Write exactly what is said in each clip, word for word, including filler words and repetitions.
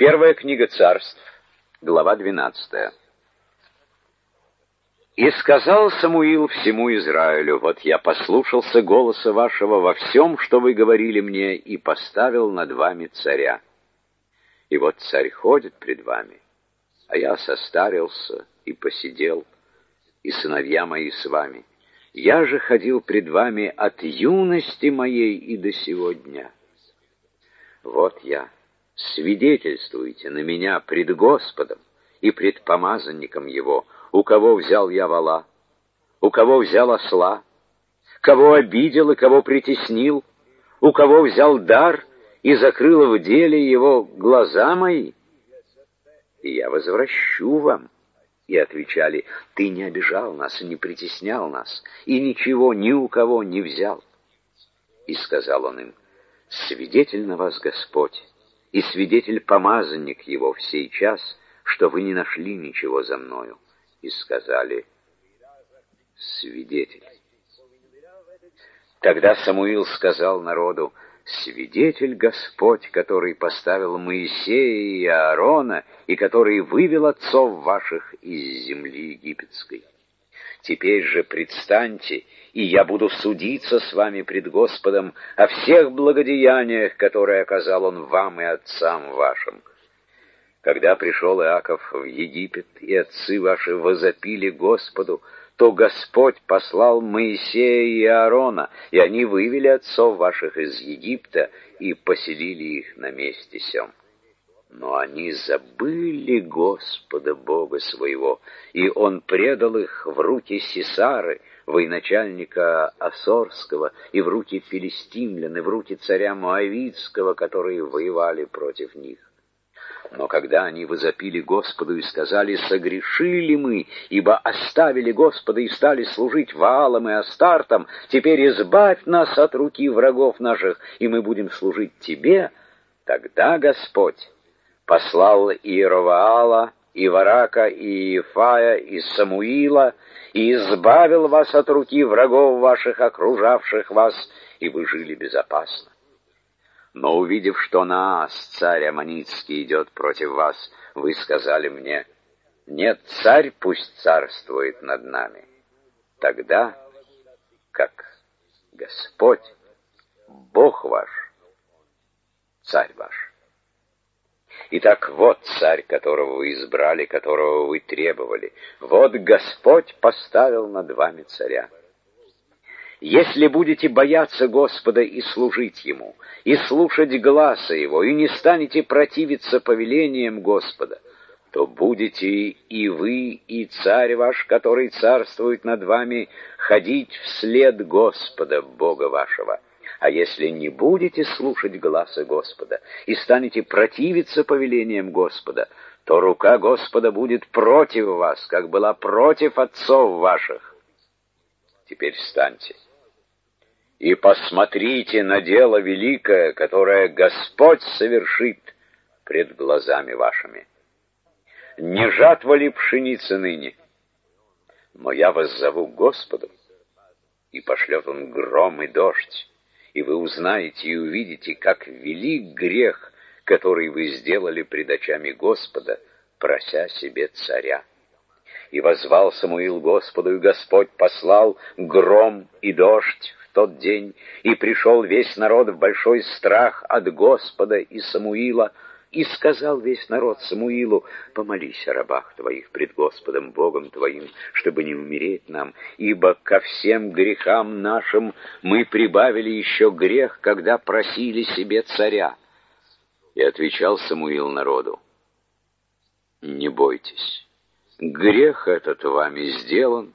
Первая книга Царств, глава двенадцатая. «И сказал Самуил всему Израилю: вот я послушался голоса вашего во всем, что вы говорили мне, и поставил над вами царя. И вот царь ходит пред вами, а я состарился и посидел, и сыновья мои с вами. Я же ходил пред вами от юности моей и до сего дня. Вот я, свидетельствуйте на меня пред Господом и пред помазанником его, у кого взял я вола, у кого взял осла, кого обидел и кого притеснил, у кого взял дар и закрыл в деле его глаза мои. И я возвращу вам». И отвечали: «Ты не обижал нас и не притеснял нас, и ничего ни у кого не взял». И сказал он им: «Свидетель на вас Господь, и свидетель помазанник его в сей час, что вы не нашли ничего за мною». И сказали: «Свидетель». Тогда Самуил сказал народу: «Свидетель Господь, который поставил Моисея и Аарона, и который вывел отцов ваших из земли египетской. Теперь же предстаньте, и я буду судиться с вами пред Господом о всех благодеяниях, которые оказал Он вам и отцам вашим. Когда пришел Иаков в Египет, и отцы ваши возопили Господу, то Господь послал Моисея и Аарона, и они вывели отцов ваших из Египта и поселили их на месте сем. Но они забыли Господа Бога своего, и Он предал их в руки Сисары, военачальника Асорского, и в руки филистимлян, и в руки царя Моавитского, которые воевали против них. Но когда они возопили Господу и сказали: согрешили мы, ибо оставили Господа и стали служить Ваалам и Астартам, теперь избавь нас от руки врагов наших, и мы будем служить Тебе, тогда Господь послал Иеровоала, и Варака, и Иефая, и Самуила, и избавил вас от руки врагов ваших, окружавших вас, и вы жили безопасно. Но увидев, что Наас, царь Аммонитский, идет против вас, вы сказали мне: нет, царь пусть царствует над нами. Тогда, как Господь, Бог ваш, царь ваш. Итак, вот царь, которого вы избрали, которого вы требовали. Вот Господь поставил над вами царя. Если будете бояться Господа и служить Ему, и слушать гласа Его, и не станете противиться повелениям Господа, то будете и вы, и царь ваш, который царствует над вами, ходить вслед Господа, Бога вашего. А если не будете слушать гласа Господа и станете противиться повелениям Господа, то рука Господа будет против вас, как была против отцов ваших. Теперь встаньте и посмотрите на дело великое, которое Господь совершит пред глазами вашими. Не жатва ли пшеницы ныне? Но я вас зову к Господу, и пошлет Он гром и дождь, и вы узнаете и увидите, как велик грех, который вы сделали пред очами Господа, прося себе царя. И воззвал Самуил Господу, и Господь послал гром и дождь в тот день, и пришел весь народ в большой страх от Господа и Самуила, и сказал весь народ Самуилу: помолись о рабах твоих пред Господом Богом твоим, чтобы не умереть нам, ибо ко всем грехам нашим мы прибавили еще грех, когда просили себе царя. И отвечал Самуил народу: не бойтесь, грех этот вами сделан,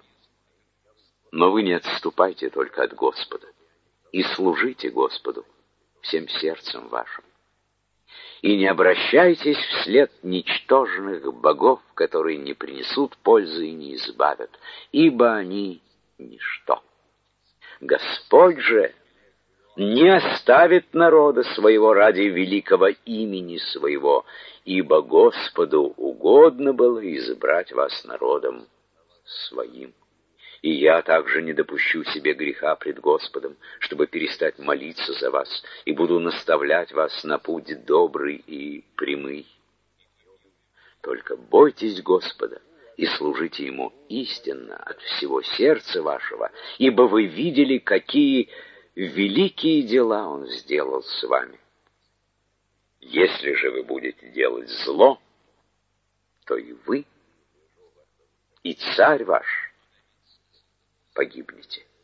но вы не отступайте только от Господа и служите Господу всем сердцем вашим. И не обращайтесь вслед ничтожных богов, которые не принесут пользы и не избавят, ибо они ничто. Господь же не оставит народа своего ради великого имени своего, ибо Господу угодно было избрать вас народом своим. И я также не допущу себе греха пред Господом, чтобы перестать молиться за вас, и буду наставлять вас на путь добрый и прямый. Однако бойтесь Господа и служите Ему истинно от всего сердца вашего, ибо вы видели, какие великие дела Он сделал с вами. Если же вы будете делать зло, то и вы, и царь ваш погибнете.